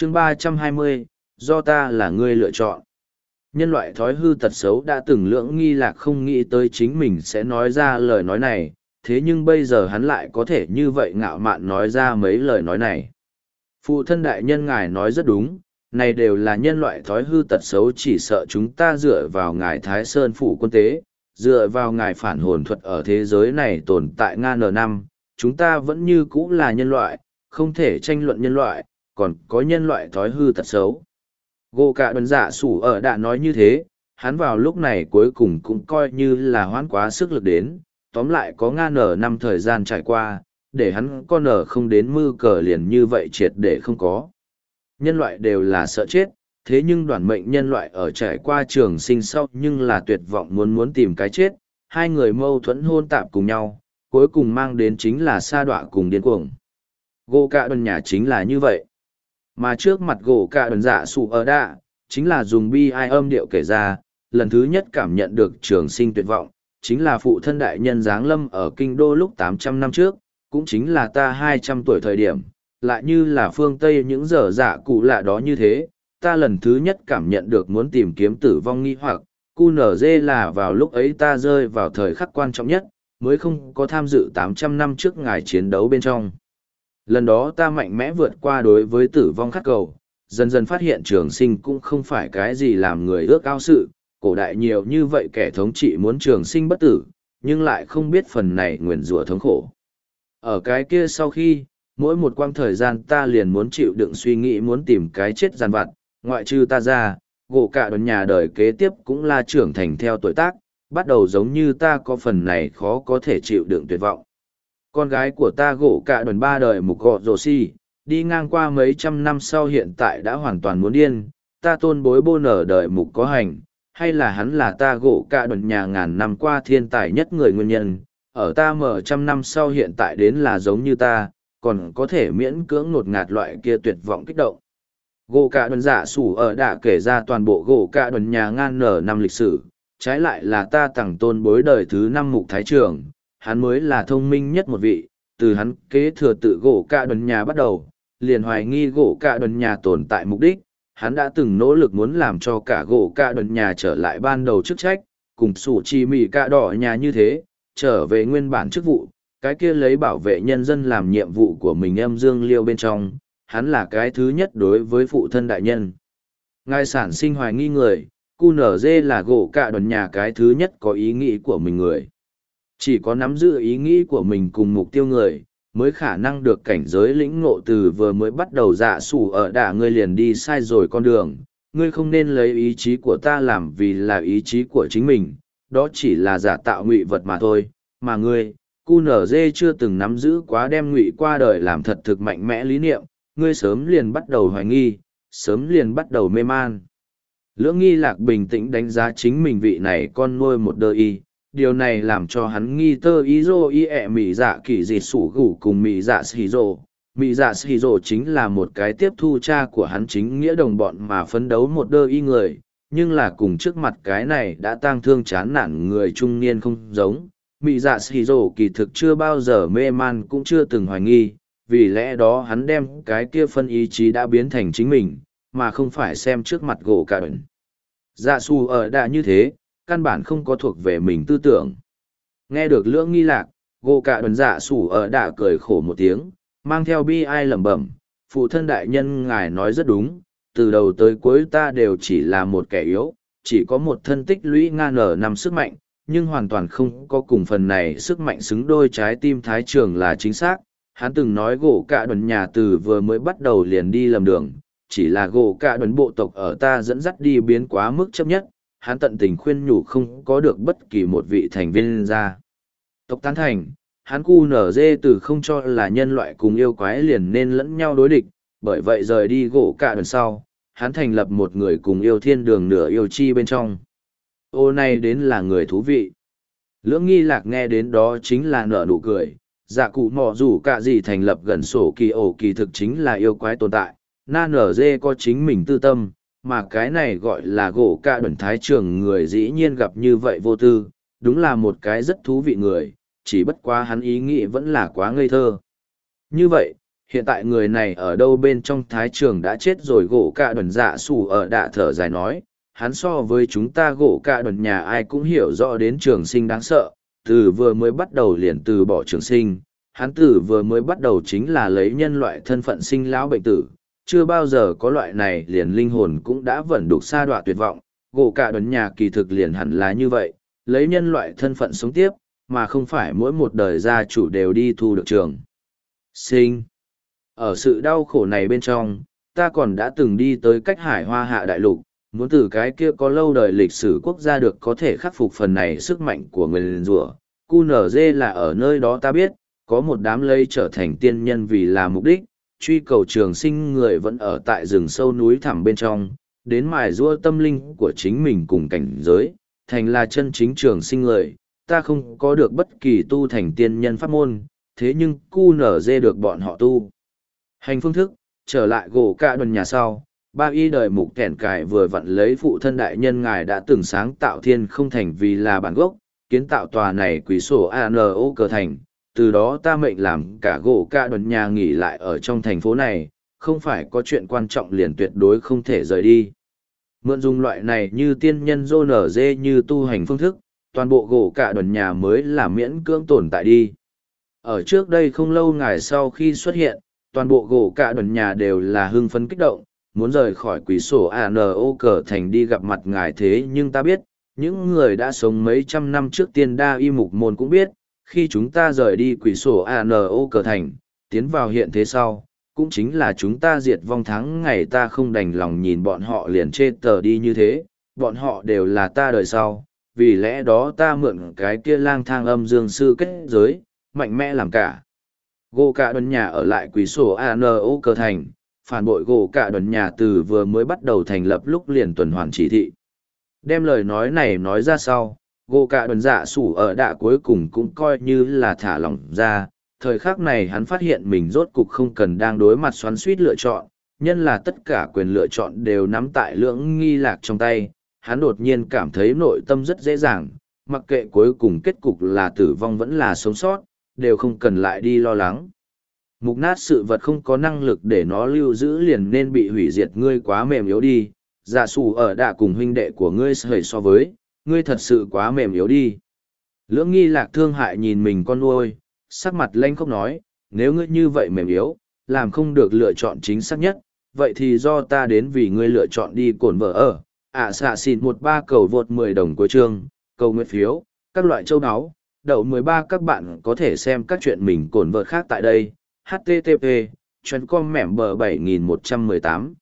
chương 320, do ta là người lựa chọn. Nhân loại thói hư tật xấu đã từng lưỡng nghi lạc không nghĩ tới chính mình sẽ nói ra lời nói này, thế nhưng bây giờ hắn lại có thể như vậy ngạo mạn nói ra mấy lời nói này. Phụ thân đại nhân ngài nói rất đúng, này đều là nhân loại thói hư tật xấu, chỉ sợ chúng ta dựa vào ngài Thái Sơn phủ quân tế, dựa vào ngài phản hồn thuật ở thế giới này tồn tại ngàn năm, chúng ta vẫn như cũ là nhân loại, không thể tranh luận nhân loại, còn có nhân loại thói hư tật xấu. Gỗ cả đần dạ sủ ở đã nói như thế, hắn vào lúc này cuối cùng cũng coi như là hoãn quá sức lực đến, tóm lại có ngàn năm thời gian trải qua, để hắn con nở không đến mư cờ liền như vậy triệt để không có. Nhân loại đều là sợ chết, thế nhưng đoàn mệnh nhân loại ở trải qua trường sinh sau nhưng là tuyệt vọng muốn tìm cái chết, hai người mâu thuẫn hôn tạp cùng nhau, cuối cùng mang đến chính là sa đọa cùng điên cuồng. Gỗ cả đần nhà chính là như vậy. Mà trước mặt gỗ cả đần dạ sủ ở đạ, chính là dùng bi ai âm điệu kể ra, lần thứ nhất cảm nhận được trường sinh tuyệt vọng, chính là phụ thân đại nhân giáng lâm ở kinh đô lúc 800 năm trước, cũng chính là ta 200 tuổi thời điểm, lại như là phương Tây những giờ dạ cụ lạ đó như thế, ta lần thứ nhất cảm nhận được muốn tìm kiếm tử vong nghi hoặc, QNZ là vào lúc ấy ta rơi vào thời khắc quan trọng nhất, mới không có tham dự 800 năm trước ngày chiến đấu bên trong. Lần đó ta mạnh mẽ vượt qua đối với tử vong khát cầu, dần dần phát hiện trường sinh cũng không phải cái gì làm người ước ao sự, cổ đại nhiều như vậy kẻ thống trị muốn trường sinh bất tử, nhưng lại không biết phần này nguyền rủa thống khổ. Ở cái kia sau khi, mỗi một quãng thời gian ta liền muốn chịu đựng suy nghĩ muốn tìm cái chết giàn vặt, ngoại trừ ta ra, gỗ cả đồn nhà đời kế tiếp cũng là trưởng thành theo tuổi tác, bắt đầu giống như ta có phần này khó có thể chịu đựng tuyệt vọng. Con gái của ta gỗ cả đồn 3 đời mục gọ rồ si, đi ngang qua mấy trăm năm sau hiện tại đã hoàn toàn muốn điên, ta tôn bối bô nở đời mục có hành, hay là hắn là ta gỗ cả đồn nhà ngàn năm qua thiên tài nhất người nguyên nhân, ở ta mở trăm năm sau hiện tại đến là giống như ta, còn có thể miễn cưỡng ngột ngạt loại kia tuyệt vọng kích động. Gỗ cả đồn dạ sủ ở đã kể ra toàn bộ gỗ cả đồn nhà ngàn nở năm lịch sử, trái lại là ta tặng tôn bối đời thứ 5 mục thái trưởng, hắn mới là thông minh nhất một vị, từ hắn kế thừa tự gỗ cả đồn nhà bắt đầu, liền hoài nghi gỗ cả đồn nhà tồn tại mục đích, hắn đã từng nỗ lực muốn làm cho cả gỗ cả đồn nhà trở lại ban đầu chức trách, cùng sủ chi mì cả đỏ nhà như thế, trở về nguyên bản chức vụ, cái kia lấy bảo vệ nhân dân làm nhiệm vụ của mình âm dương liêu bên trong, hắn là cái thứ nhất đối với phụ thân đại nhân. Ngài sản sinh hoài nghi người, QNZ là gỗ cả đồn nhà cái thứ nhất có ý nghĩ của mình người. Chỉ có nắm giữ ý nghĩ của mình cùng mục tiêu người, mới khả năng được cảnh giới lĩnh ngộ từ vừa mới bắt đầu dạ sủ ở đả ngươi liền đi sai rồi con đường. Ngươi không nên lấy ý chí của ta làm vì là ý chí của chính mình, đó chỉ là giả tạo ngụy vật mà thôi, mà ngươi, QNZ chưa từng nắm giữ quá đem ngụy qua đời làm thật thực mạnh mẽ lý niệm, ngươi sớm liền bắt đầu hoài nghi, sớm liền bắt đầu mê man. Lưỡng nghi lạc bình tĩnh đánh giá chính mình vị này con nuôi một đơ y, điều này làm cho hắn nghi tơ ý rô y ẹ mị dạ kỳ dịt sủ gủ cùng mị dạ xì rô. Mị dạ xì rô chính là một cái tiếp thu cha của hắn chính nghĩa đồng bọn mà phấn đấu một đơ y người, nhưng là cùng trước mặt cái này đã tang thương chán nản người trung niên không giống. Mị dạ xì rô kỳ thực chưa bao giờ mê man cũng chưa từng hoài nghi, vì lẽ đó hắn đem cái kia phân ý chí đã biến thành chính mình, mà không phải xem trước mặt gỗ cả bệnh. Dạ xù ở đã như thế, căn bản không có thuộc về mình tư tưởng. Nghe được lưỡng nghi lạc, gỗ cả đần dạ sủ ở đã cười khổ một tiếng, mang theo bi ai lẩm bẩm, phụ thân đại nhân ngài nói rất đúng, từ đầu tới cuối ta đều chỉ là một kẻ yếu, chỉ có một thân tích lũy ngang ở năm sức mạnh, nhưng hoàn toàn không có cùng phần này sức mạnh xứng đôi trái tim thái trường là chính xác. Hắn từng nói gỗ cả đần nhà từ vừa mới bắt đầu liền đi lầm đường, chỉ là gỗ cả đần bộ tộc ở ta dẫn dắt đi biến quá mức chấp nhất, hắn tận tình khuyên nhủ không có được bất kỳ một vị thành viên ra. Tộc tán thành, hắn QNZ từ không cho là nhân loại cùng yêu quái liền nên lẫn nhau đối địch, bởi vậy rời đi gỗ cả đần sau, hắn thành lập một người cùng yêu thiên đường nửa yêu chi bên trong. Ô này đến là người thú vị. Lưỡng nghi lạc nghe đến đó chính là nở nụ cười, dạ cụ mò dù cả gì thành lập gần sổ kỳ ổ kỳ thực chính là yêu quái tồn tại, na nở dê có chính mình tư tâm, mà cái này gọi là gỗ cả đần thái trường người dĩ nhiên gặp như vậy vô tư, đúng là một cái rất thú vị người, chỉ bất quá hắn ý nghĩ vẫn là quá ngây thơ. Như vậy, Hiện tại người này ở đâu bên trong thái trường đã chết rồi, gỗ cả đần dạ sủ ở đạ thở dài nói, hắn so với chúng ta gỗ cả đần nhà ai cũng hiểu rõ đến trường sinh đáng sợ, từ vừa mới bắt đầu liền từ bỏ trường sinh, hắn từ vừa mới bắt đầu chính là lấy nhân loại thân phận sinh lão bệnh tử, chưa bao giờ có loại này liền linh hồn cũng đã vẩn đục sa đọa tuyệt vọng, gỗ cả đần nhà kỳ thực liền hẳn là như vậy, lấy nhân loại thân phận sống tiếp, mà không phải mỗi một đời gia chủ đều đi thu được trường sinh. Ở sự đau khổ này bên trong, ta còn đã từng đi tới cách Hải Hoa Hạ Đại Lục, muốn từ cái kia có lâu đời lịch sử quốc gia được có thể khắc phục phần này sức mạnh của người liền rủa. QNZ là ở nơi đó ta biết, có một đám lây trở thành tiên nhân vì là mục đích, truy cầu trường sinh người vẫn ở tại rừng sâu núi thẳm bên trong, đến mài giũa tâm linh của chính mình cùng cảnh giới, thành là chân chính trường sinh người. Ta không có được bất kỳ tu thành tiên nhân pháp môn, thế nhưng QNZ được bọn họ tu hành phương thức, trở lại gỗ cả đồn nhà sau, ba y đời mục kẻn cải vừa vặn lấy phụ thân đại nhân ngài đã từng sáng tạo thiên không thành vì là bản gốc, kiến tạo tòa này quý sổ ANO cờ thành, từ đó ta mệnh làm cả gỗ cả đồn nhà nghỉ lại ở trong thành phố này, không phải có chuyện quan trọng liền tuyệt đối không thể rời đi. Mượn dùng loại này như tiên nhân dô nở dê như tu hành phương thức, toàn bộ gỗ cả đồn nhà mới là miễn cưỡng tồn tại đi. Ở trước đây không lâu ngài sau khi xuất hiện, toàn bộ gỗ cả đồn nhà đều là hưng phấn kích động, muốn rời khỏi quý sổ ANO cờ thành đi gặp mặt ngài, thế nhưng ta biết, những người đã sống mấy trăm năm trước tiên đa y mục môn cũng biết, khi chúng ta rời đi quý sổ ANO cờ thành, tiến vào hiện thế sau, cũng chính là chúng ta diệt vong tháng ngày ta không đành lòng nhìn bọn họ liền chê tờ đi như thế, bọn họ đều là ta đời sau, vì lẽ đó ta mượn cái kia lang thang âm dương sư kết giới, mạnh mẽ làm cả. Gỗ cả đồn nhà ở lại quý sổ ANO cờ thành, phản bội gỗ cả đồn nhà từ vừa mới bắt đầu thành lập lúc liền tuần hoàn chỉ thị. Đem lời nói này nói ra sau, gỗ cả đồn dạ sủ ở đạ cuối cùng cũng coi như là thả lỏng ra. Thời khắc này hắn phát hiện mình rốt cục không cần đang đối mặt xoắn suýt lựa chọn, nhân là tất cả quyền lựa chọn đều nắm tại lưỡng nghi lạc trong tay. Hắn đột nhiên cảm thấy nội tâm rất dễ dàng, mặc kệ cuối cùng kết cục là tử vong vẫn là sống sót, đều không cần lại đi lo lắng. Mục nát sự vật không có năng lực để nó lưu giữ liền nên bị hủy diệt, ngươi quá mềm yếu đi, giả sủ ở đạ cùng huynh đệ của ngươi sởi so với, ngươi thật sự quá mềm yếu đi. Lưỡng nghi lạc thương hại nhìn mình con nuôi, sắc mặt lanh khóc nói, nếu ngươi như vậy mềm yếu, làm không được lựa chọn chính xác nhất, vậy thì do ta đến vì ngươi lựa chọn đi cổn vợ ở, xạ xịn 13 cầu vượt 10 đồng cuối chương, cầu nguyện phiếu, các loại châu áo. Đậu 13 các bạn có thể xem các chuyện mình cổn vợ khác tại đây. http://com mẻm bờ 7118